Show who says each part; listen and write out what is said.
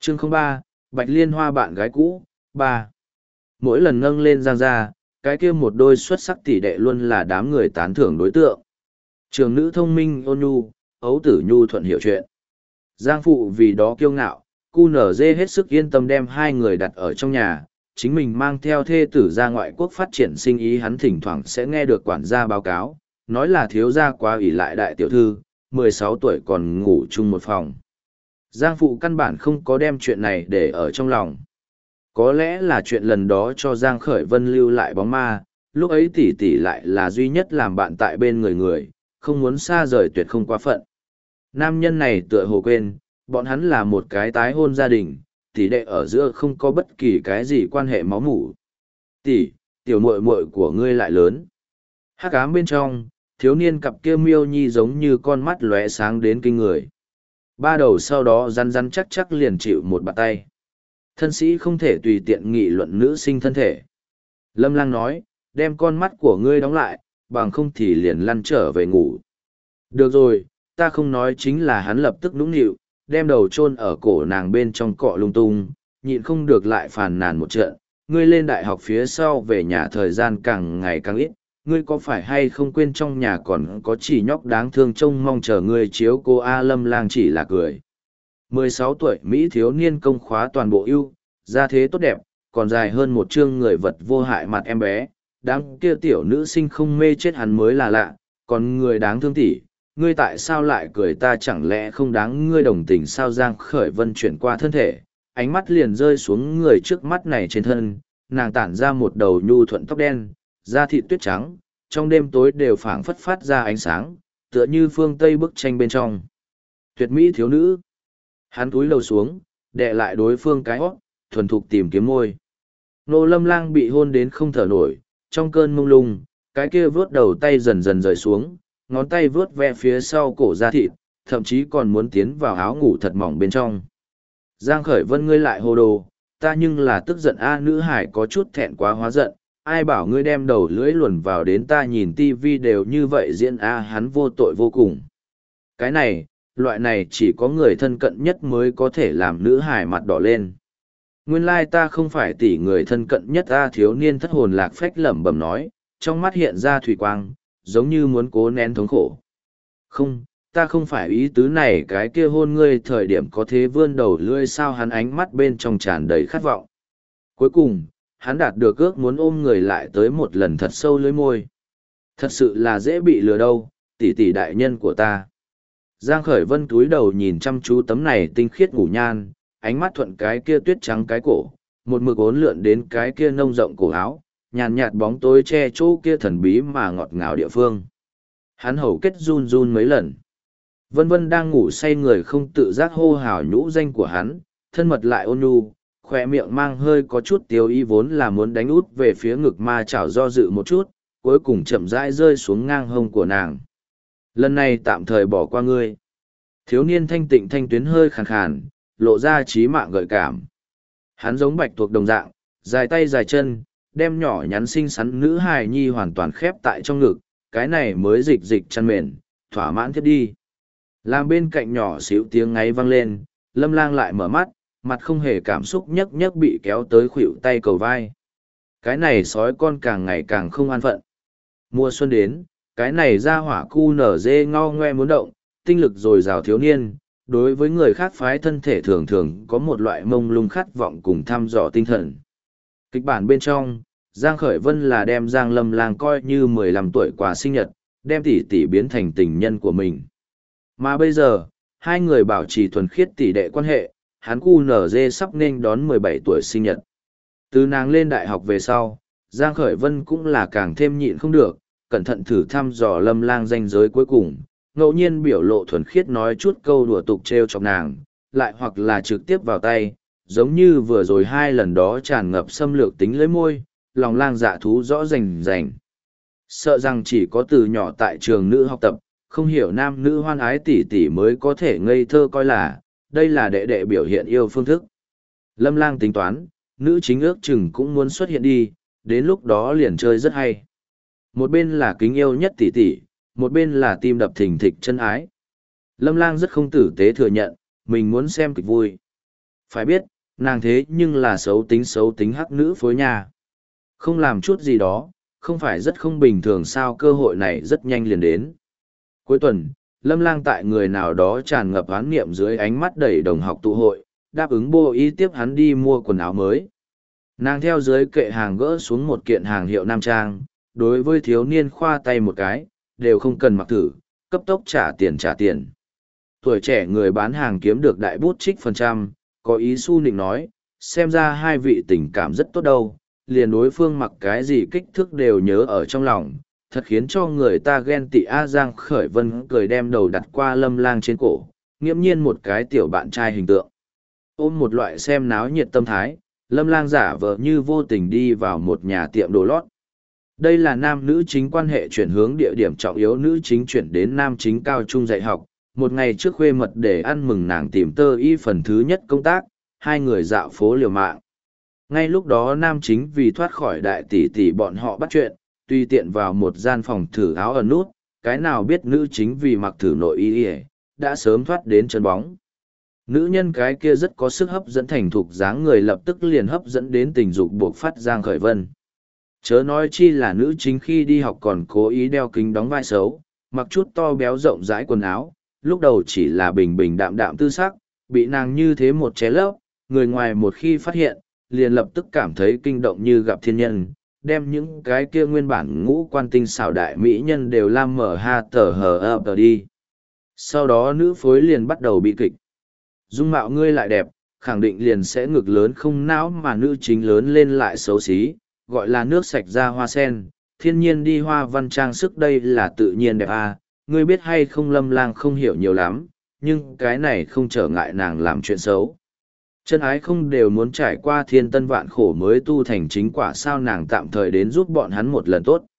Speaker 1: Chương 03, Bạch Liên Hoa bạn gái cũ, 3. Mỗi lần nâng lên Giang gia, cái kia một đôi xuất sắc tỷ đệ luôn là đám người tán thưởng đối tượng. Trường nữ thông minh ôn nhu, ấu tử nhu thuận hiểu chuyện. Giang phụ vì đó kiêu ngạo, cu nở dê hết sức yên tâm đem hai người đặt ở trong nhà, chính mình mang theo thê tử ra ngoại quốc phát triển sinh ý. Hắn thỉnh thoảng sẽ nghe được quản gia báo cáo, nói là thiếu gia quá ủy lại đại tiểu thư, 16 tuổi còn ngủ chung một phòng. Giang phụ căn bản không có đem chuyện này để ở trong lòng. Có lẽ là chuyện lần đó cho Giang Khởi Vân lưu lại bóng ma, lúc ấy tỷ tỷ lại là duy nhất làm bạn tại bên người, không muốn xa rời tuyệt không quá phận. Nam nhân này tựa hồ quên, bọn hắn là một cái tái hôn gia đình, tỷ đệ ở giữa không có bất kỳ cái gì quan hệ máu mủ. Tỷ, tiểu muội muội của ngươi lại lớn. Hắc ám bên trong, thiếu niên cặp kia miêu nhi giống như con mắt lóe sáng đến kinh người. Ba đầu sau đó rắn rắn chắc chắc liền chịu một bàn tay. Thân sĩ không thể tùy tiện nghị luận nữ sinh thân thể. Lâm Lang nói, đem con mắt của ngươi đóng lại, bằng không thì liền lăn trở về ngủ. Được rồi, ta không nói. Chính là hắn lập tức nũng nịu, đem đầu chôn ở cổ nàng bên trong cọ lung tung, nhịn không được lại phàn nàn một trận. Ngươi lên đại học phía sau về nhà thời gian càng ngày càng ít, ngươi có phải hay không quên trong nhà còn có chỉ nhóc đáng thương trông mong chờ ngươi chiếu cô. A Lâm Lang chỉ là cười. 16 tuổi Mỹ thiếu niên công khóa toàn bộ ưu, gia thế tốt đẹp, còn dài hơn một chương người vật vô hại mặt em bé. Đáng kia tiểu nữ sinh không mê chết hắn mới là lạ, còn người đáng thương tỷ, ngươi tại sao lại cười? Ta chẳng lẽ không đáng ngươi đồng tình sao? Giang Khởi Vân chuyển qua thân thể, ánh mắt liền rơi xuống người trước mắt này trên thân, nàng tản ra một đầu nhu thuận tóc đen, da thịt tuyết trắng, trong đêm tối đều phảng phất phát ra ánh sáng, tựa như phương Tây bức tranh bên trong. Tuyệt mỹ thiếu nữ. Hắn cúi đầu xuống, đè lại đối phương cái hót, thuần thục tìm kiếm môi. Nô Lâm Lang bị hôn đến không thở nổi, trong cơn mông lung, cái kia vướt đầu tay dần dần rời xuống, ngón tay vướt ve phía sau cổ da thịt, thậm chí còn muốn tiến vào áo ngủ thật mỏng bên trong. Giang Khởi Vân, ngươi lại hồ đồ, ta nhưng là tức giận. A nữ hải có chút thẹn quá hóa giận, ai bảo ngươi đem đầu lưỡi luồn vào đến, ta nhìn tivi đều như vậy diễn. A hắn vô tội vô cùng. Cái này, loại này chỉ có người thân cận nhất mới có thể làm nữ hải mặt đỏ lên. Nguyên lai ta không phải tỷ người thân cận nhất. A thiếu niên thất hồn lạc phách lẩm bẩm nói, trong mắt hiện ra thủy quang, giống như muốn cố nén thống khổ. Không, ta không phải ý tứ này. Cái kia hôn ngươi thời điểm có thế vươn đầu lưỡi sao? Hắn ánh mắt bên trong tràn đầy khát vọng. Cuối cùng, hắn đạt được ước muốn, ôm người lại tới một lần thật sâu lưỡi môi. Thật sự là dễ bị lừa đâu, tỷ tỷ đại nhân của ta. Giang Khởi Vân cúi đầu nhìn chăm chú tấm này tinh khiết ngủ nhan, ánh mắt thuận cái kia tuyết trắng cái cổ, một mực uốn lượn đến cái kia nông rộng cổ áo, nhàn nhạt bóng tối che chỗ kia thần bí mà ngọt ngào địa phương. Hắn hầu kết run run mấy lần. Vân Vân đang ngủ say người không tự giác hô hào nhũ danh của hắn, thân mật lại ôn nhu, khỏe miệng mang hơi có chút tiêu ý, vốn là muốn đánh út về phía ngực ma chảo do dự một chút, cuối cùng chậm rãi rơi xuống ngang hông của nàng. Lần này tạm thời bỏ qua ngươi. Thiếu niên thanh tịnh thanh tuyến hơi khàn khàn, lộ ra trí mạng gợi cảm. Hắn giống bạch tuộc đồng dạng, dài tay dài chân, đem nhỏ nhắn xinh xắn nữ hài nhi hoàn toàn khép tại trong ngực, cái này mới dịch dịch chăn mền, thỏa mãn thiết đi. Làm bên cạnh nhỏ xíu tiếng ngáy vang lên, Lâm Lang lại mở mắt, mặt không hề cảm xúc, nhấc nhấc bị kéo tới khuỷu tay cầu vai. Cái này sói con càng ngày càng không an phận. Mùa xuân đến, cái này ra hỏa cu nở dê ngao ngoe muốn động, tinh lực dồi dào thiếu niên, đối với người khác phái thân thể thường thường có một loại mông lung khát vọng cùng thăm dò tinh thần. Kịch bản bên trong, Giang Khởi Vân là đem Giang Lâm Lang coi như 15 tuổi quà sinh nhật, đem tỷ tỷ biến thành tình nhân của mình. Mà bây giờ, hai người bảo trì thuần khiết tỷ đệ quan hệ, hắn cu nở dê sắp nên đón 17 tuổi sinh nhật. Từ nàng lên đại học về sau, Giang Khởi Vân cũng là càng thêm nhịn không được, cẩn thận thử thăm dò Lâm Lang ranh giới cuối cùng, ngẫu nhiên biểu lộ thuần khiết nói chút câu đùa tục trêu chọc nàng, lại hoặc là trực tiếp vào tay, giống như vừa rồi hai lần đó tràn ngập xâm lược tính lưỡi môi, lòng lang dạ thú rõ rành rành. Sợ rằng chỉ có từ nhỏ tại trường nữ học tập, không hiểu nam nữ hoan ái tỷ tỷ mới có thể ngây thơ coi là, đây là đệ đệ biểu hiện yêu phương thức. Lâm Lang tính toán, nữ chính ước chừng cũng muốn xuất hiện đi, đến lúc đó liền chơi rất hay. Một bên là kính yêu nhất tỷ tỷ, một bên là tim đập thình thịch chân ái. Lâm Lang rất không tử tế thừa nhận, mình muốn xem kịch vui. Phải biết, nàng thế nhưng là xấu tính hắc nữ phối nhà. Không làm chút gì đó, không phải rất không bình thường sao cơ hội này rất nhanh liền đến. Cuối tuần, Lâm Lang tại người nào đó tràn ngập oán niệm dưới ánh mắt đầy đồng học tụ hội, đáp ứng bô ý tiếp hắn đi mua quần áo mới. Nàng theo dưới kệ hàng gỡ xuống một kiện hàng hiệu nam trang, đối với thiếu niên khoa tay một cái, đều không cần mặc thử, cấp tốc trả tiền. Tuổi trẻ người bán hàng kiếm được đại bút trích phần trăm, có ý su nịnh nói, xem ra hai vị tình cảm rất tốt đâu, liền đối phương mặc cái gì kích thước đều nhớ ở trong lòng, thật khiến cho người ta ghen tị. A Giang Khởi Vân cười đem đầu đặt qua Lâm Lang trên cổ, nghiễm nhiên một cái tiểu bạn trai hình tượng. Ôm một loại xem náo nhiệt tâm thái, Lâm Lang giả vờ như vô tình đi vào một nhà tiệm đồ lót. Đây là nam nữ chính quan hệ chuyển hướng địa điểm trọng yếu, nữ chính chuyển đến nam chính cao trung dạy học. Một ngày trước khuê mật để ăn mừng nàng tìm tơ y phần thứ nhất công tác, hai người dạo phố liều mạng. Ngay lúc đó nam chính vì thoát khỏi đại tỷ tỷ bọn họ bắt chuyện, tùy tiện vào một gian phòng thử áo ẩn nút, cái nào biết nữ chính vì mặc thử nội y đã sớm thoát đến chân bóng. Nữ nhân cái kia rất có sức hấp dẫn, thành thục dáng người lập tức liền hấp dẫn đến tình dục buộc phát Giang Khởi Vân. Chớ nói chi là nữ chính khi đi học còn cố ý đeo kính đóng vai xấu, mặc chút to béo rộng rãi quần áo, lúc đầu chỉ là bình bình đạm đạm tư sắc, bị nàng như thế một ché lấp, người ngoài một khi phát hiện, liền lập tức cảm thấy kinh động như gặp thiên nhân, đem những cái kia nguyên bản ngũ quan tinh xảo đại mỹ nhân đều lam mở ha tờ hờ ập tờ đi. Sau đó nữ phối liền bắt đầu bị kịch. Dung mạo ngươi lại đẹp, khẳng định liền sẽ ngực lớn không não, mà nữ chính lớn lên lại xấu xí, gọi là nước sạch ra hoa sen, thiên nhiên đi hoa văn trang sức đây là tự nhiên đẹp à, ngươi biết hay không. Lâm Lang không hiểu nhiều lắm, nhưng cái này không trở ngại nàng làm chuyện xấu. Chân ái không đều muốn trải qua thiên tân vạn khổ mới tu thành chính quả sao, nàng tạm thời đến giúp bọn hắn một lần tốt.